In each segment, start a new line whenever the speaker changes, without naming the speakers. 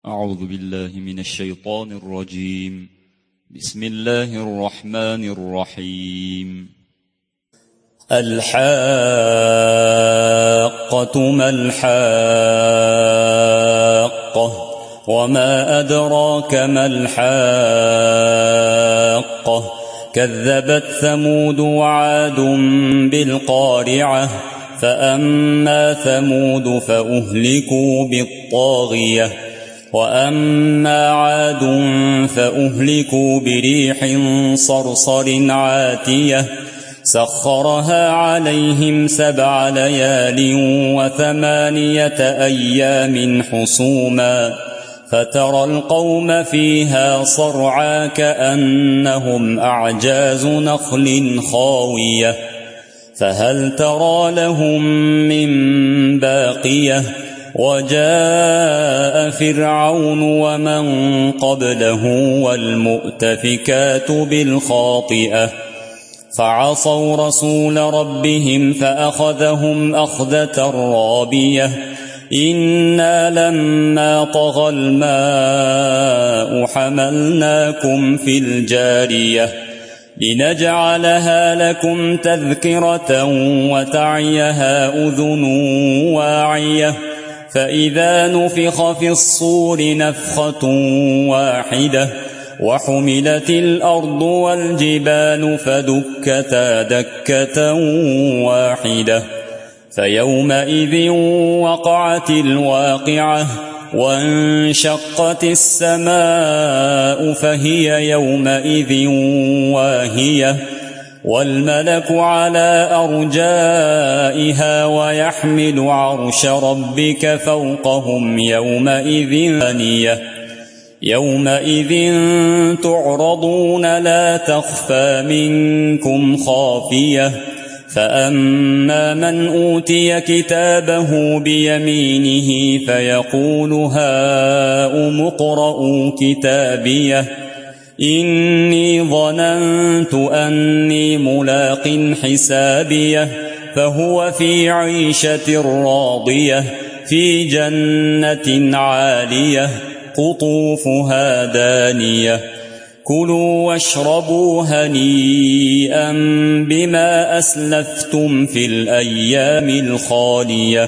أعوذ بالله من الشيطان الرجيم. بسم الله الرحمن الرحيم.
الحاقة ما الحاقة وما أدراك ما الحاقة كذبت ثمود وعاد بالقارعة فأما ثمود فأهلكوا بالطاغية وأما عاد فأهلكوا بريح صرصر عاتية سخرها عليهم 7 ليال و8 أيام حسوما فترى القوم فيها صرعى كأنهم أعجاز نخل خاوية فهل ترى لهم من باقية وجاء فرعون ومن قبله والمؤتفكات بالخاطئة فعصوا رسول ربهم فأخذهم أخذة رابية إنا لما طغى الماء حملناكم في الجارية لنجعلها لكم تذكرة وتعيها أذن واعية فإذا نفخ في الصور نفخة واحدة وحملت الأرض والجبال فدكتا دكة واحدة فيومئذ وقعت الواقعة وانشقت السماء فهي يومئذ واهية والملك على أرجائها ويحمل عرش ربك فوقهم يومئذ ثانية يومئذ تعرضون لا تخفى منكم خافية فأما من أوتي كتابه بيمينه فيقول هاؤم اقرءوا كتابيه إني ظننت أني ملاق حسابيه فهو في عيشة راضية في جنة عالية قطوفها دانية كلوا واشربوا هنيئا بما أسلفتم في الأيام الخالية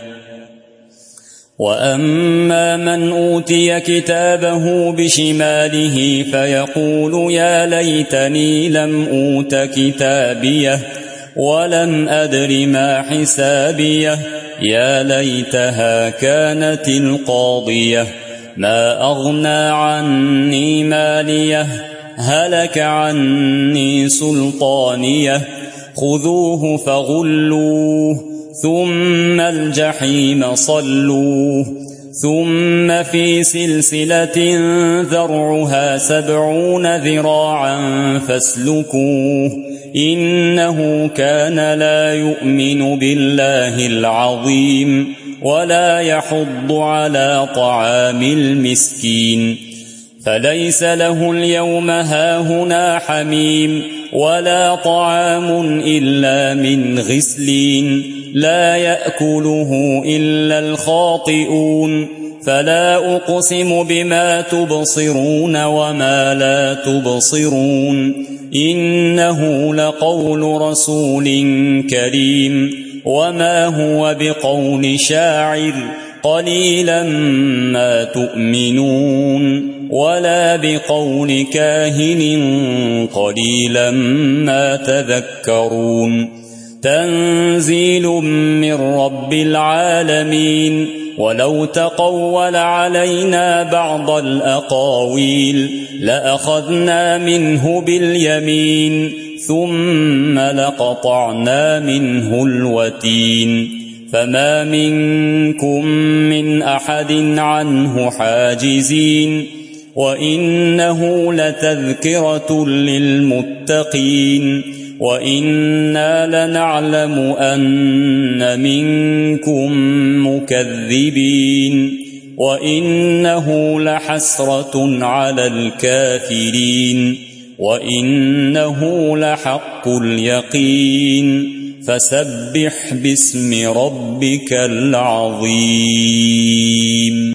وأما من أوتي كتابه بشماله فيقول يا ليتني لم أوت كتابيه ولم أدر ما حسابيه يا ليتها كانت القاضية ما أغنى عني ماليه هلك عني سلطانيه خذوه فغلوه ثم الجحيم صلوه ثم في سلسلة ذرعها 70 ذراعا فاسلكوه إنه كان لا يؤمن بالله العظيم ولا يحض على طعام المسكين فليس له اليوم هاهنا حميم ولا طعام إلا من غسلين لا يأكله إلا الخاطئون فلا أقسم بما تبصرون وما لا تبصرون إنه لقول رسول كريم وما هو بقول شاعر قليلا ما تؤمنون ولا بقول كاهن قليلا ما تذكرون تنزيل من رب العالمين ولو تقول علينا بعض الأقاويل لأخذنا منه باليمين ثم لقطعنا منه الوتين فما منكم من أحد عنه حاجزين وإنه لتذكرة للمتقين وإنا لنعلم أن منكم مكذبين وإنه لحسرة على الكافرين وإنه لحق اليقين فسبح باسم ربك العظيم.